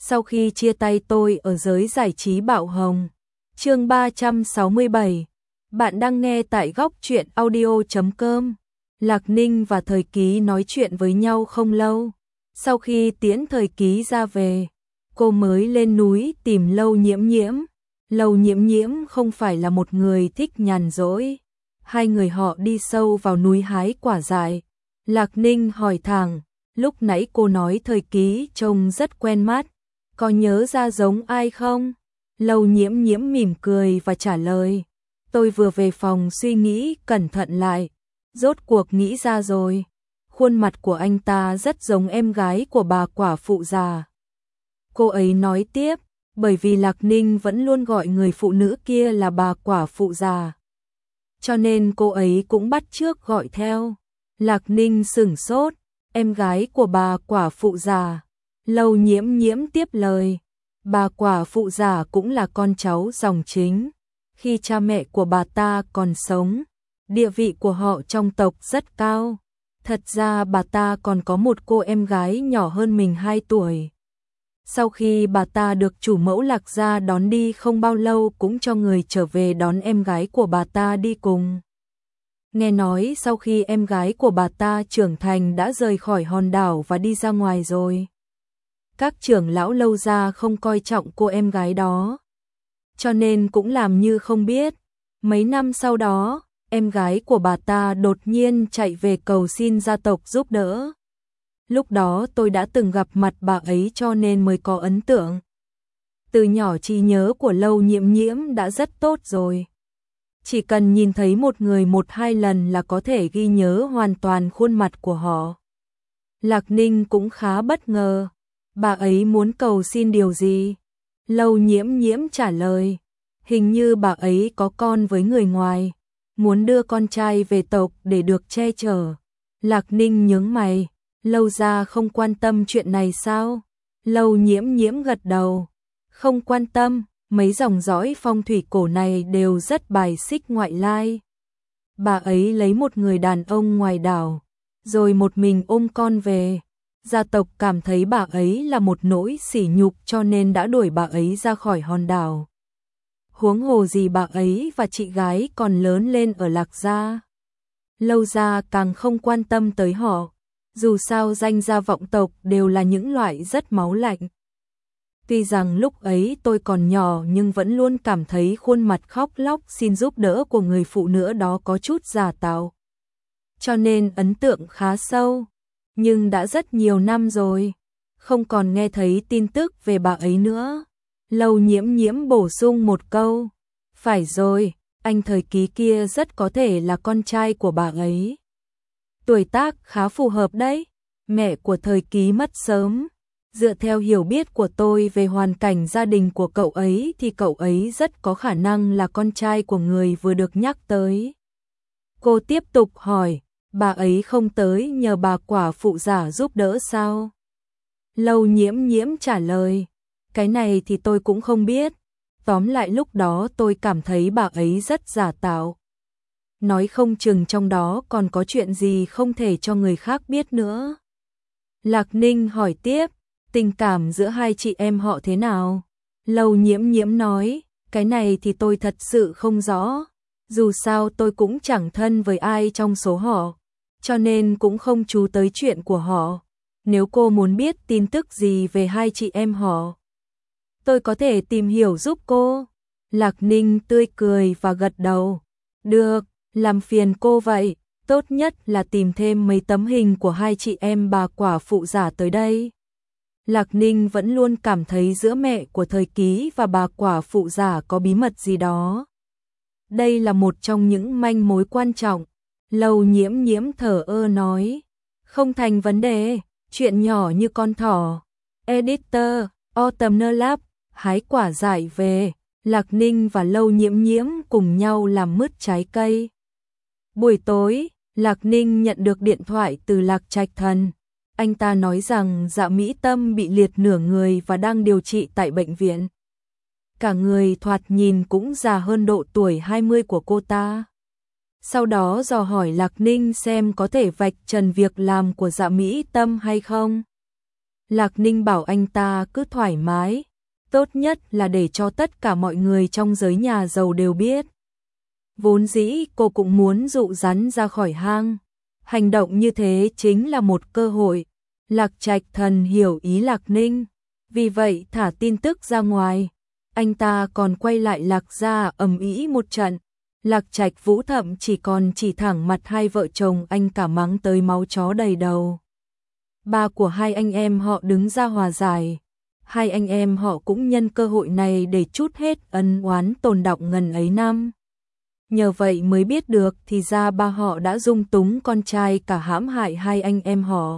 Sau khi chia tay tôi ở giới giải trí bạo hồng. Chương 367. Bạn đang nghe tại góc truyện audio.com. Lạc Ninh và Thời Ký nói chuyện với nhau không lâu. Sau khi tiễn Thời Ký ra về, cô mới lên núi tìm Lâu Nhiễm Nhiễm. Lâu Nhiễm Nhiễm không phải là một người thích nhàn rỗi. Hai người họ đi sâu vào núi hái quả dại. Lạc Ninh hỏi thẳng, lúc nãy cô nói Thời Ký trông rất quen mắt, có nhớ ra giống ai không? Lâu Nhiễm Nhiễm mỉm cười và trả lời, tôi vừa về phòng suy nghĩ cẩn thận lại, rốt cuộc nghĩ ra rồi. Khuôn mặt của anh ta rất giống em gái của bà quả phụ già. Cô ấy nói tiếp, bởi vì Lạc Ninh vẫn luôn gọi người phụ nữ kia là bà quả phụ già, cho nên cô ấy cũng bắt chước gọi theo. Lạc Ninh sửng sốt, em gái của bà quả phụ già. Lâu Nhiễm Nhiễm tiếp lời, bà quả phụ già cũng là con cháu dòng chính. Khi cha mẹ của bà ta còn sống, địa vị của họ trong tộc rất cao. Thật ra bà ta còn có một cô em gái nhỏ hơn mình 2 tuổi. Sau khi bà ta được chủ mẫu Lạc gia đón đi không bao lâu cũng cho người trở về đón em gái của bà ta đi cùng. Nghe nói sau khi em gái của bà ta trưởng thành đã rời khỏi hòn đảo và đi ra ngoài rồi. Các trưởng lão Lâu gia không coi trọng cô em gái đó, cho nên cũng làm như không biết. Mấy năm sau đó, em gái của bà ta đột nhiên chạy về cầu xin gia tộc giúp đỡ. Lúc đó tôi đã từng gặp mặt bà ấy cho nên mới có ấn tượng. Từ nhỏ trí nhớ của Lâu Nhiễm Nhiễm đã rất tốt rồi. Chỉ cần nhìn thấy một người 1-2 lần là có thể ghi nhớ hoàn toàn khuôn mặt của họ. Lạc Ninh cũng khá bất ngờ. Bà ấy muốn cầu xin điều gì? Lâu Nhiễm Nhiễm trả lời, hình như bà ấy có con với người ngoài, muốn đưa con trai về tộc để được che chở. Lạc Ninh nhướng mày, Lâu gia không quan tâm chuyện này sao? Lâu Nhiễm Nhiễm gật đầu, không quan tâm, mấy dòng dõi phong thủy cổ này đều rất bài xích ngoại lai. Bà ấy lấy một người đàn ông ngoài đảo, rồi một mình ôm con về. Gia tộc cảm thấy bà ấy là một nỗi sỉ nhục cho nên đã đuổi bà ấy ra khỏi hòn đảo. Huống hồ gì bà ấy và chị gái còn lớn lên ở Lạc gia. Lâu gia càng không quan tâm tới họ, dù sao danh gia vọng tộc đều là những loại rất máu lạnh. Tuy rằng lúc ấy tôi còn nhỏ nhưng vẫn luôn cảm thấy khuôn mặt khóc lóc xin giúp đỡ của người phụ nữ đó có chút giả tạo, cho nên ấn tượng khá sâu. Nhưng đã rất nhiều năm rồi, không còn nghe thấy tin tức về bà ấy nữa. Lâu Nhiễm Nhiễm bổ sung một câu, phải rồi, anh Thời Ký kia rất có thể là con trai của bà ấy. Tuổi tác khá phù hợp đấy, mẹ của Thời Ký mất sớm. Dựa theo hiểu biết của tôi về hoàn cảnh gia đình của cậu ấy thì cậu ấy rất có khả năng là con trai của người vừa được nhắc tới. Cô tiếp tục hỏi, bà ấy không tới nhờ bà quả phụ già giúp đỡ sao? Lâu Nhiễm Nhiễm trả lời, cái này thì tôi cũng không biết. Tóm lại lúc đó tôi cảm thấy bà ấy rất giả tạo. Nói không chừng trong đó còn có chuyện gì không thể cho người khác biết nữa. Lạc Ninh hỏi tiếp, tình cảm giữa hai chị em họ thế nào? Lâu Nhiễm Nhiễm nói, cái này thì tôi thật sự không rõ. Dù sao tôi cũng chẳng thân với ai trong số họ, cho nên cũng không chú tới chuyện của họ. Nếu cô muốn biết tin tức gì về hai chị em họ, tôi có thể tìm hiểu giúp cô. Lạc Ninh tươi cười và gật đầu. Được, làm phiền cô vậy. Tốt nhất là tìm thêm mấy tấm hình của hai chị em bà quả phụ giả tới đây. Lạc Ninh vẫn luôn cảm thấy giữa mẹ của Thời Ký và bà quả phụ giả có bí mật gì đó. Đây là một trong những manh mối quan trọng. Lâu Nhiễm Nhiễm thở ơ nói, không thành vấn đề, chuyện nhỏ như con thỏ. Editor, Autumn Lab, hái quả dại về. Lạc Ninh và Lâu Nhiễm Nhiễm cùng nhau làm mứt trái cây. Buổi tối, Lạc Ninh nhận được điện thoại từ Lạc Trạch Thần. Anh ta nói rằng Dạ Mỹ Tâm bị liệt nửa người và đang điều trị tại bệnh viện. Cả người thoạt nhìn cũng già hơn độ tuổi 20 của cô ta. Sau đó dò hỏi Lạc Ninh xem có thể vạch trần việc làm của Dạ Mỹ Tâm hay không. Lạc Ninh bảo anh ta cứ thoải mái, tốt nhất là để cho tất cả mọi người trong giới nhà giàu đều biết. Vốn dĩ cô cũng muốn dụ rắn ra khỏi hang, hành động như thế chính là một cơ hội. Lạc Trạch Thần hiểu ý Lạc Ninh, vì vậy thả tin tức ra ngoài. Anh ta còn quay lại Lạc gia ầm ĩ một trận. Lạc Trạch Vũ thậm chỉ thẳng mặt hai vợ chồng anh cả mắng tới máu chó đầy đầu. Ba của hai anh em họ đứng ra hòa giải. Hai anh em họ cũng nhân cơ hội này để trút hết ân oán tồn đọng ngần ấy năm. Nhờ vậy mới biết được thì ra ba họ đã dung túng con trai cả hãm hại hai anh em họ.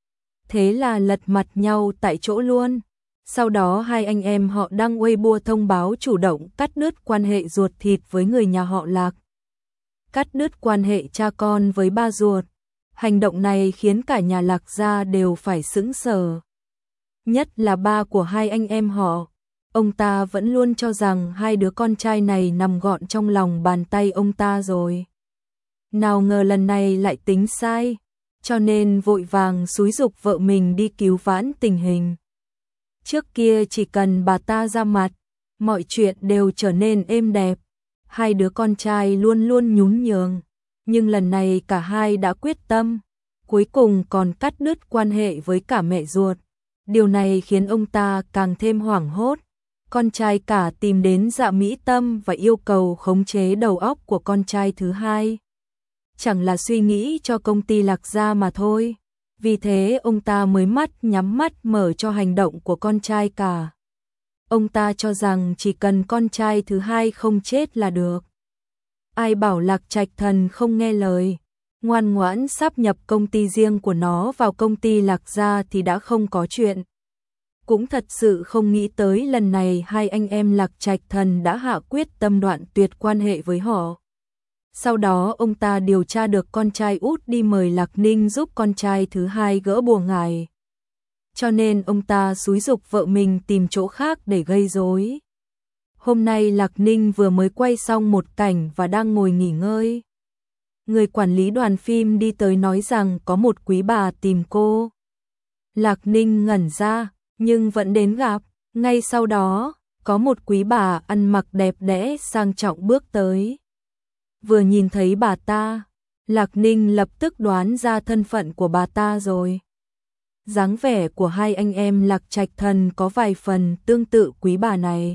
Thế là lật mặt nhau tại chỗ luôn. Sau đó hai anh em họ đăng Weibo thông báo chủ động cắt đứt quan hệ ruột thịt với người nhà họ Lạc. Cắt đứt quan hệ cha con với ba ruột. Hành động này khiến cả nhà Lạc gia đều phải sững sờ. Nhất là ba của hai anh em họ. Ông ta vẫn luôn cho rằng hai đứa con trai này nằm gọn trong lòng bàn tay ông ta rồi. Nào ngờ lần này lại tính sai, cho nên vội vàng xúi giục vợ mình đi cứu vãn tình hình. Trước kia chỉ cần bà ta ra mặt, mọi chuyện đều trở nên êm đẹp. Hai đứa con trai luôn luôn nhún nhường, nhưng lần này cả hai đã quyết tâm, cuối cùng còn cắt đứt quan hệ với cả mẹ ruột. Điều này khiến ông ta càng thêm hoảng hốt. Con trai cả tìm đến Dạ Mỹ Tâm và yêu cầu khống chế đầu óc của con trai thứ hai. Chẳng là suy nghĩ cho công ty Lạc gia mà thôi. Vì thế ông ta mới mắt nhắm mắt mở cho hành động của con trai cả. Ông ta cho rằng chỉ cần con trai thứ hai không chết là được. Ai bảo Lạc Trạch Thần không nghe lời, ngoan ngoãn sáp nhập công ty riêng của nó vào công ty Lạc gia thì đã không có chuyện. Cũng thật sự không nghĩ tới lần này hai anh em Lạc Trạch Thần đã hạ quyết tâm đoạn tuyệt quan hệ với họ. Sau đó ông ta điều tra được con trai út đi mời Lạc Ninh giúp con trai thứ hai gỡ bùa ngải. Cho nên ông ta xúi giục vợ mình tìm chỗ khác để gây rối. Hôm nay Lạc Ninh vừa mới quay xong một cảnh và đang ngồi nghỉ ngơi. Người quản lý đoàn phim đi tới nói rằng có một quý bà tìm cô. Lạc Ninh ngẩn ra, nhưng vẫn đến gặp. Ngay sau đó, có một quý bà ăn mặc đẹp đẽ sang trọng bước tới. Vừa nhìn thấy bà ta, Lạc Ninh lập tức đoán ra thân phận của bà ta rồi. Dáng vẻ của hai anh em Lạc Trạch Thần có vài phần tương tự quý bà này.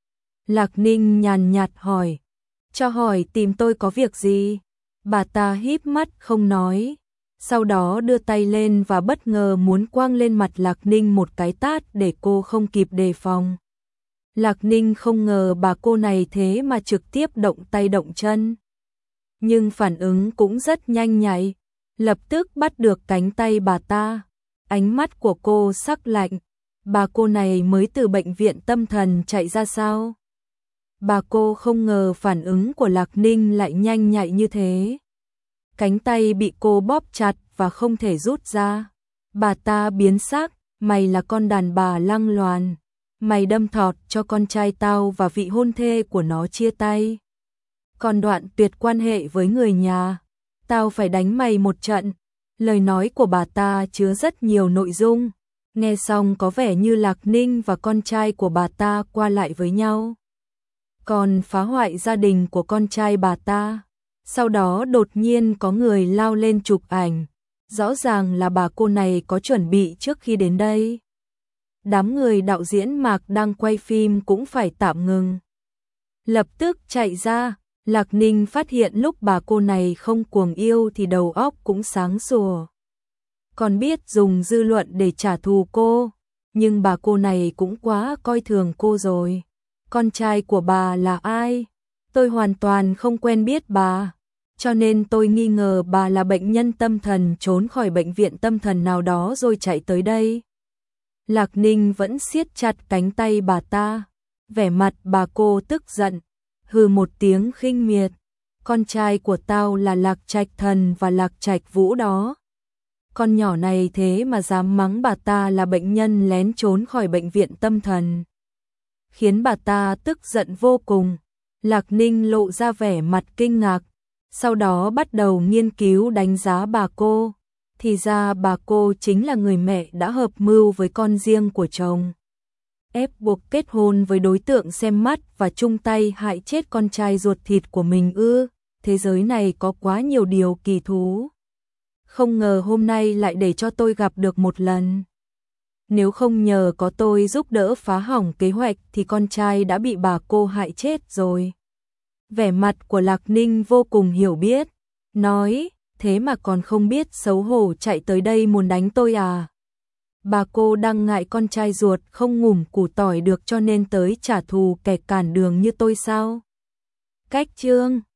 Lạc Ninh nhàn nhạt hỏi, cho hỏi tìm tôi có việc gì? Bà ta híp mắt không nói, sau đó đưa tay lên và bất ngờ muốn quăng lên mặt Lạc Ninh một cái tát để cô không kịp đề phòng. Lạc Ninh không ngờ bà cô này thế mà trực tiếp động tay động chân. Nhưng phản ứng cũng rất nhanh nhạy, lập tức bắt được cánh tay bà ta. Ánh mắt của cô sắc lạnh, bà cô này mới từ bệnh viện tâm thần chạy ra sao? Bà cô không ngờ phản ứng của Lạc Ninh lại nhanh nhạy như thế. Cánh tay bị cô bóp chặt và không thể rút ra. Bà ta biến sắc, mày là con đàn bà lăng loàn. Mày đâm thọt cho con trai tao và vị hôn thê của nó chia tay. Còn đoạn tuyệt quan hệ với người nhà, tao phải đánh mày một trận. Lời nói của bà ta chứa rất nhiều nội dung. Nghe xong có vẻ như Lạc Ninh và con trai của bà ta qua lại với nhau. Còn phá hoại gia đình của con trai bà ta. Sau đó đột nhiên có người lao lên chụp ảnh. Rõ ràng là bà cô này có chuẩn bị trước khi đến đây. Đám người đạo diễn Mạc đang quay phim cũng phải tạm ngừng. Lập tức chạy ra, Lạc Ninh phát hiện lúc bà cô này không cuồng yêu thì đầu óc cũng sáng sủa. Còn biết dùng dư luận để trả thù cô, nhưng bà cô này cũng quá coi thường cô rồi. Con trai của bà là ai? Tôi hoàn toàn không quen biết bà, cho nên tôi nghi ngờ bà là bệnh nhân tâm thần trốn khỏi bệnh viện tâm thần nào đó rồi chạy tới đây. Lạc Ninh vẫn siết chặt cánh tay bà ta, vẻ mặt bà cô tức giận, hừ một tiếng khinh miệt. Con trai của tao là Lạc Trạch Thần và Lạc Trạch Vũ đó. Con nhỏ này thế mà dám mắng bà ta là bệnh nhân lén trốn khỏi bệnh viện tâm thần. Khiến bà ta tức giận vô cùng. Lạc Ninh lộ ra vẻ mặt kinh ngạc, sau đó bắt đầu nghiên cứu đánh giá bà cô. Thì ra bà cô chính là người mẹ đã hợp mưu với con riêng của chồng, ép buộc kết hôn với đối tượng xem mắt và chung tay hại chết con trai ruột thịt của mình ư? Thế giới này có quá nhiều điều kỳ thú. Không ngờ hôm nay lại để cho tôi gặp được một lần. Nếu không nhờ có tôi giúp đỡ phá hỏng kế hoạch thì con trai đã bị bà cô hại chết rồi. Vẻ mặt của Lạc Ninh vô cùng hiểu biết, nói, thế mà còn không biết xấu hổ chạy tới đây muốn đánh tôi à? Bà cô đang ngại con trai ruột không ngủm củ tỏi được cho nên tới trả thù kẻ cản đường như tôi sao? Cách chương